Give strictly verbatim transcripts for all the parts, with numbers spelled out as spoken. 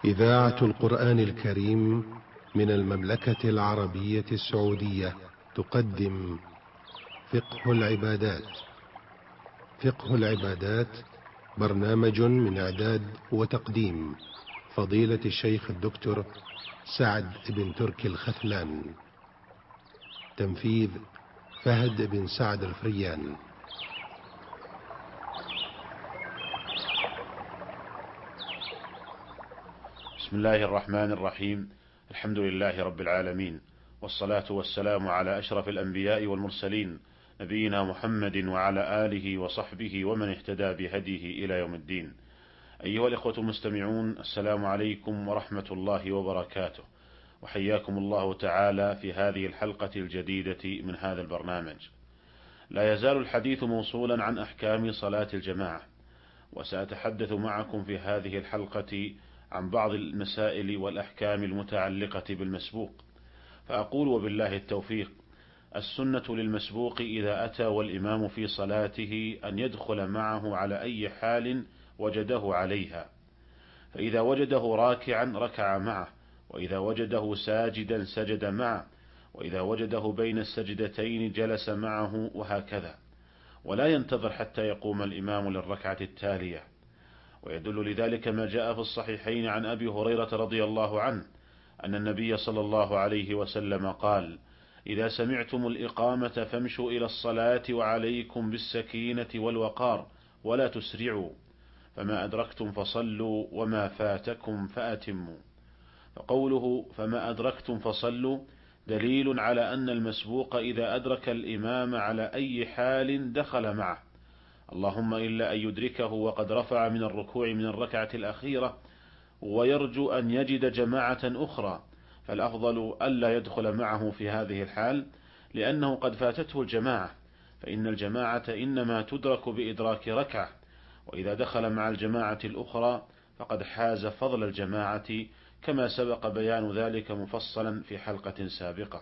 إذاعة القرآن الكريم من المملكة العربية السعودية تقدم فقه العبادات. فقه العبادات برنامج من إعداد وتقديم فضيلة الشيخ الدكتور سعد بن تركي الخثلان. تنفيذ فهد بن سعد الفريان. بسم الله الرحمن الرحيم. الحمد لله رب العالمين، والصلاة والسلام على أشرف الأنبياء والمرسلين، نبينا محمد وعلى آله وصحبه ومن اهتدى بهديه إلى يوم الدين. أيها الإخوة المستمعون، السلام عليكم ورحمة الله وبركاته، وحياكم الله تعالى في هذه الحلقة الجديدة من هذا البرنامج. لا يزال الحديث موصولا عن أحكام صلاة الجماعة، وسأتحدث معكم في هذه الحلقة عن بعض المسائل والأحكام المتعلقة بالمسبوق. فأقول وبالله التوفيق: السنة للمسبوق إذا أتى والإمام في صلاته أن يدخل معه على أي حال وجده عليها، فإذا وجده راكعا ركع معه، وإذا وجده ساجدا سجد معه، وإذا وجده بين السجدتين جلس معه، وهكذا، ولا ينتظر حتى يقوم الإمام للركعة التالية. ويدل لذلك ما جاء في الصحيحين عن أبي هريرة رضي الله عنه أن النبي صلى الله عليه وسلم قال: إذا سمعتم الإقامة فامشوا إلى الصلاة وعليكم بالسكينة والوقار ولا تسرعوا، فما أدركتم فصلوا وما فاتكم فأتموا. فقوله فما أدركتم فصلوا دليل على أن المسبوق إذا أدرك الإمام على أي حال دخل معه، اللهم إلا أن يدركه وقد رفع من الركوع من الركعة الأخيرة ويرجو أن يجد جماعة أخرى، فالأفضل ألا يدخل معه في هذه الحال، لأنه قد فاتته الجماعة، فإن الجماعة إنما تدرك بإدراك ركعة، وإذا دخل مع الجماعة الأخرى فقد حاز فضل الجماعة، كما سبق بيان ذلك مفصلا في حلقة سابقة.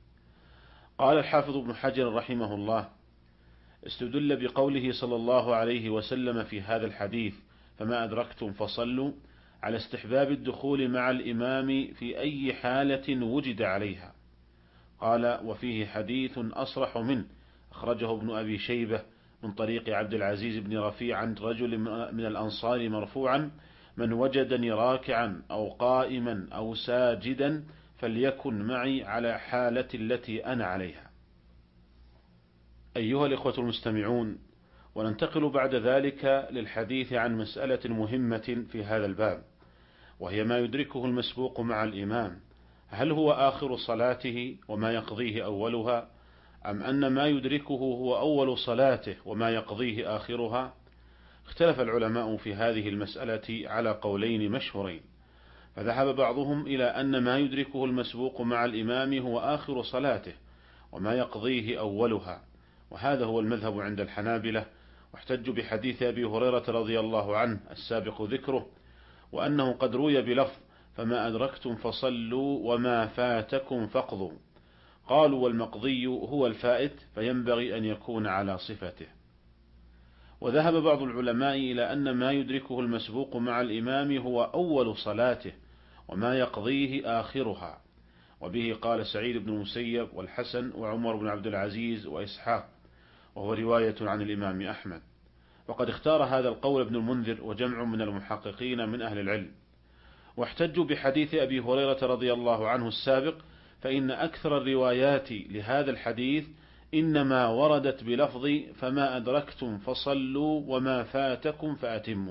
قال الحافظ ابن حجر رحمه الله: استدل بقوله صلى الله عليه وسلم في هذا الحديث فما أدركتم فصلوا على استحباب الدخول مع الإمام في أي حالة وجد عليها. قال: وفيه حديث أصرح منه، أخرجه ابن أبي شيبة من طريق عبد العزيز بن رفيع عن رجل من الأنصار مرفوعا: من وجدني راكعا أو قائما أو ساجدا فليكن معي على حالة التي أنا عليها. أيها الإخوة المستمعون، وننتقل بعد ذلك للحديث عن مسألة مهمة في هذا الباب، وهي ما يدركه المسبوق مع الإمام، هل هو آخر صلاته وما يقضيه أولها، أم أن ما يدركه هو أول صلاته وما يقضيه آخرها؟ اختلف العلماء في هذه المسألة على قولين مشهورين، فذهب بعضهم إلى أن ما يدركه المسبوق مع الإمام هو آخر صلاته وما يقضيه أولها، وهذا هو المذهب عند الحنابلة، واحتجوا بحديث أبي هريرة رضي الله عنه السابق ذكره، وأنه قد روي بلفظ فما أدركتم فصلوا وما فاتكم فاقضوا. قالوا: والمقضي هو الفائت، فينبغي أن يكون على صفته. وذهب بعض العلماء إلى أن ما يدركه المسبوق مع الإمام هو أول صلاته وما يقضيه آخرها، وبه قال سعيد بن المسيب والحسن وعمر بن عبد العزيز وإسحاق، وهو رواية عن الإمام أحمد. وقد اختار هذا القول ابن المنذر وجمع من المحققين من أهل العلم، واحتجوا بحديث أبي هريرة رضي الله عنه السابق، فإن أكثر الروايات لهذا الحديث إنما وردت بلفظ فما أدركتم فصلوا وما فاتكم فأتموا،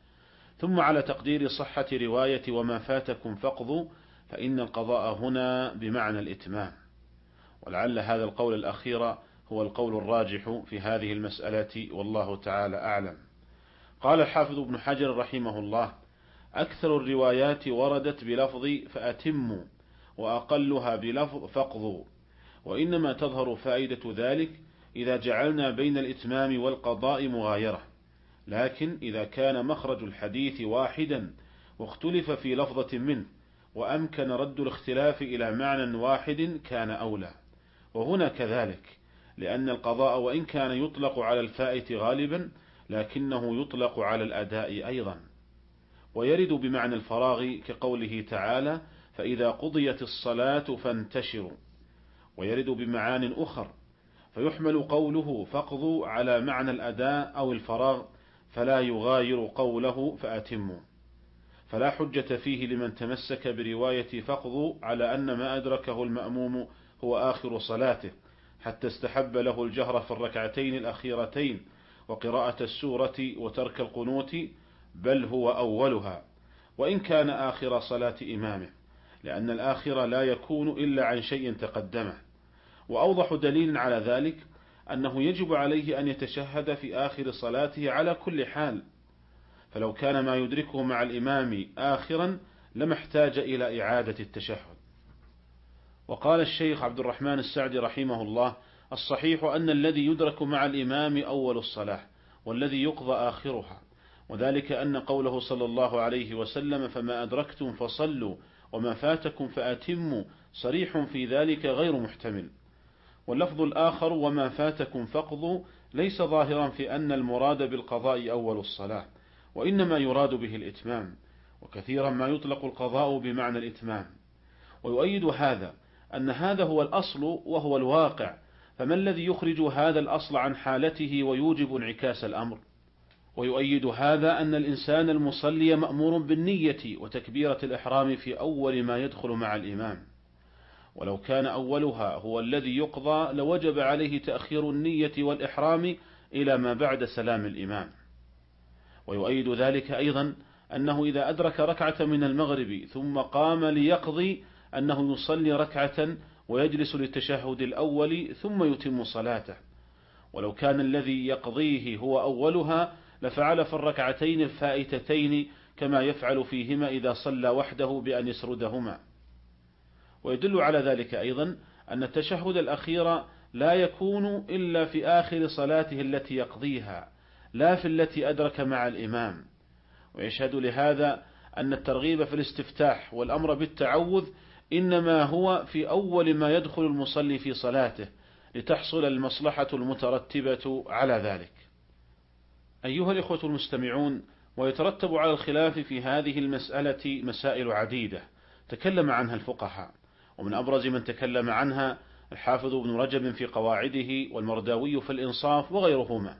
ثم على تقدير صحة رواية وما فاتكم فاقضوا، فإن القضاء هنا بمعنى الإتمام، ولعل هذا القول الأخير هو القول الراجح في هذه المسألة، والله تعالى أعلم. قال الحافظ ابن حجر رحمه الله: أكثر الروايات وردت بلفظ فأتموا، وأقلها بلفظ فاقضوا، وإنما تظهر فائدة ذلك إذا جعلنا بين الإتمام والقضاء مغايرة، لكن إذا كان مخرج الحديث واحدا واختلف في لفظة منه وأمكن رد الاختلاف إلى معنى واحد كان أولى، وهنا كذلك، لأن القضاء وإن كان يطلق على الفائت غالبا لكنه يطلق على الأداء أيضا. ويرد بمعنى الفراغ كقوله تعالى فإذا قضيت الصلاة فانتشروا، ويرد بمعان أخر، فيحمل قوله فاقضوا على معنى الأداء أو الفراغ، فلا يغاير قوله فأتموا، فلا حجة فيه لمن تمسك برواية فاقضوا على أن ما أدركه المأموم هو آخر صلاته، حتى استحب له الجهر في الركعتين الأخيرتين وقراءة السورة وترك القنوت، بل هو أولها وإن كان آخر صلاة إمامه، لأن الآخر لا يكون إلا عن شيء تقدمه. وأوضح دليل على ذلك أنه يجب عليه أن يتشهد في آخر صلاته على كل حال، فلو كان ما يدركه مع الإمام آخرا لما احتاج إلى إعادة التشهد. وقال الشيخ عبد الرحمن السعدي رحمه الله الصحيح أن الذي يدرك مع الإمام أول الصلاة والذي يقضى آخرها، وذلك أن قوله صلى الله عليه وسلم فما أدركتم فصلوا وما فاتكم فأتموا صريح في ذلك غير محتمل. واللفظ الآخر وما فاتكم فاقضوا ليس ظاهرا في أن المراد بالقضاء أول الصلاة، وإنما يراد به الإتمام، وكثيرا ما يطلق القضاء بمعنى الإتمام. ويؤيد هذا أن هذا هو الأصل وهو الواقع، فما الذي يخرج هذا الأصل عن حالته ويوجب انعكاس الأمر؟ ويؤيد هذا أن الإنسان المصلي مأمور بالنية وتكبيرة الإحرام في أول ما يدخل مع الإمام، ولو كان أولها هو الذي يقضى لوجب عليه تأخير النية والإحرام إلى ما بعد سلام الإمام. ويؤيد ذلك أيضا أنه إذا أدرك ركعة من المغرب ثم قام ليقضي أنه يصلي ركعة ويجلس للتشهد الأول ثم يتم صلاته، ولو كان الذي يقضيه هو أولها لفعل في الركعتين الفائتتين كما يفعل فيهما إذا صلى وحده بأن يسردهما. ويدل على ذلك أيضا أن التشهد الأخير لا يكون إلا في آخر صلاته التي يقضيها، لا في التي أدرك مع الإمام. ويشهد لهذا أن الترغيب في الاستفتاح والأمر بالتعوذ إنما هو في أول ما يدخل المصلي في صلاته لتحصل المصلحة المترتبة على ذلك. أيها الإخوة المستمعون، ويترتب على الخلاف في هذه المسألة مسائل عديدة تكلم عنها الفقهاء، ومن أبرز من تكلم عنها الحافظ ابن رجب في قواعده والمرداوي في الإنصاف وغيرهما.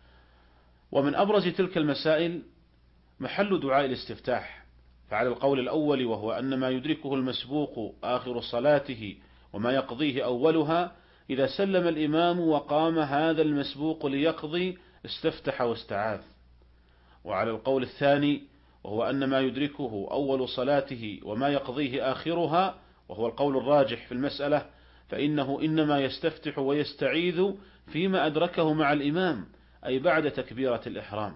ومن أبرز تلك المسائل محل دعاء الاستفتاح، فعلى القول الأول وهو أن ما يدركه المسبوق آخر صلاته وما يقضيه أولها، إذا سلم الإمام وقام هذا المسبوق ليقضي استفتح واستعاذ. وعلى القول الثاني وهو أن ما يدركه أول صلاته وما يقضيه آخرها، وهو القول الراجح في المسألة، فإنه إنما يستفتح ويستعيذ فيما أدركه مع الإمام، أي بعد تكبيرة الإحرام.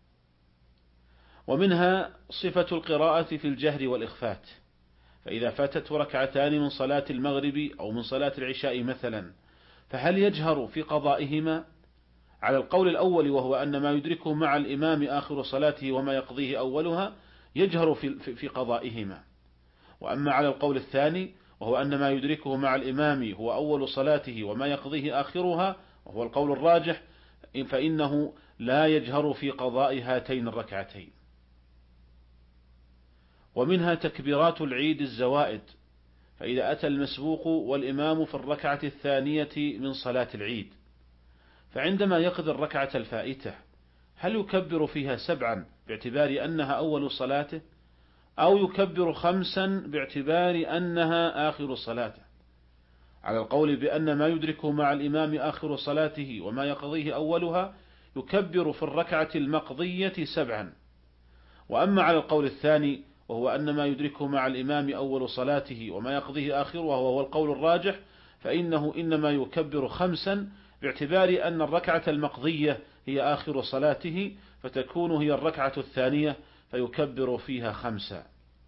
ومنها صفة القراءة في الجهر والإخفات، فإذا فاتته ركعتان من صلاة المغرب أو من صلاة العشاء مثلا، فهل يجهر في قضائهما؟ على القول الأول وهو أن ما يدركه مع الإمام آخر صلاته وما يقضيه أولها يجهر في في قضائهما. وأما على القول الثاني وهو أن ما يدركه مع الإمام هو أول صلاته وما يقضيه آخرها، وهو القول الراجح، فإنه لا يجهر في قضاء هاتين الركعتين. ومنها تكبيرات العيد الزوائد، فإذا أتى المسبوق والإمام في الركعة الثانية من صلاة العيد، فعندما يقضي الركعة الفائتة هل يكبر فيها سبعا باعتبار أنها أول صلاته، أو يكبر خمسا باعتبار أنها آخر صلاته؟ على القول بأن ما يدركه مع الإمام آخر صلاته وما يقضيه أولها يكبر في الركعة المقضية سبعا. وأما على القول الثاني وهو أن ما يدركه مع الإمام أول صلاته وما يقضيه آخرها وهو القول الراجح، فإنه إنما يكبر خمسا باعتبار أن الركعة المقضية هي آخر صلاته، فتكون هي الركعة الثانية فيكبر فيها خمسا.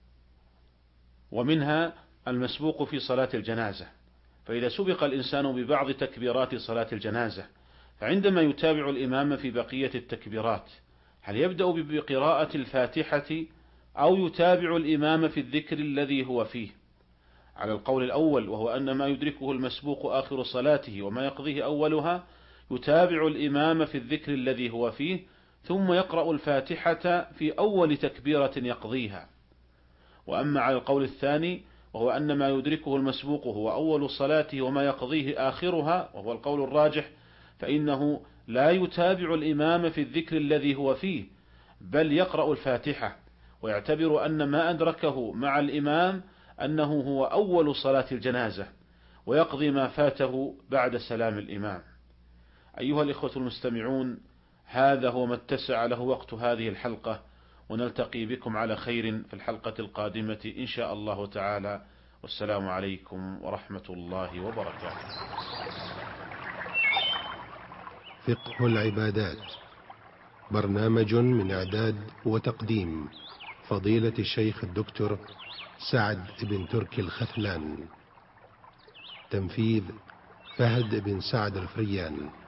ومنها المسبوق في صلاة الجنازة، فإذا سبق الإنسان ببعض تكبيرات صلاة الجنازة، فعندما يتابع الإمام في بقية التكبيرات هل يبدأ بقراءة الفاتحة أو يتابع الإمام في الذكر الذي هو فيه؟ على القول الأول وهو أن ما يدركه المسبوق آخر صلاته وما يقضيه أولها يتابع الإمام في الذكر الذي هو فيه، ثم يقرأ الفاتحة في أول تكبيرة يقضيها. وأما على القول الثاني وهو أن ما يدركه المسبوق هو أول صلاته وما يقضيه آخرها، وهو القول الراجح، فإنه لا يتابع الإمام في الذكر الذي هو فيه، بل يقرأ الفاتحة ويعتبر أن ما أدركه مع الإمام أنه هو أول صلاة الجنازة، ويقضي ما فاته بعد سلام الإمام. أيها الإخوة المستمعون، هذا هو ما اتسع له وقت هذه الحلقة، ونلتقي بكم على خير في الحلقة القادمة إن شاء الله تعالى، والسلام عليكم ورحمة الله وبركاته. فقه العبادات، برنامج من إعداد وتقديم فضيلة الشيخ الدكتور سعد بن تركي الخثلان، تنفيذ فهد بن سعد الفريان.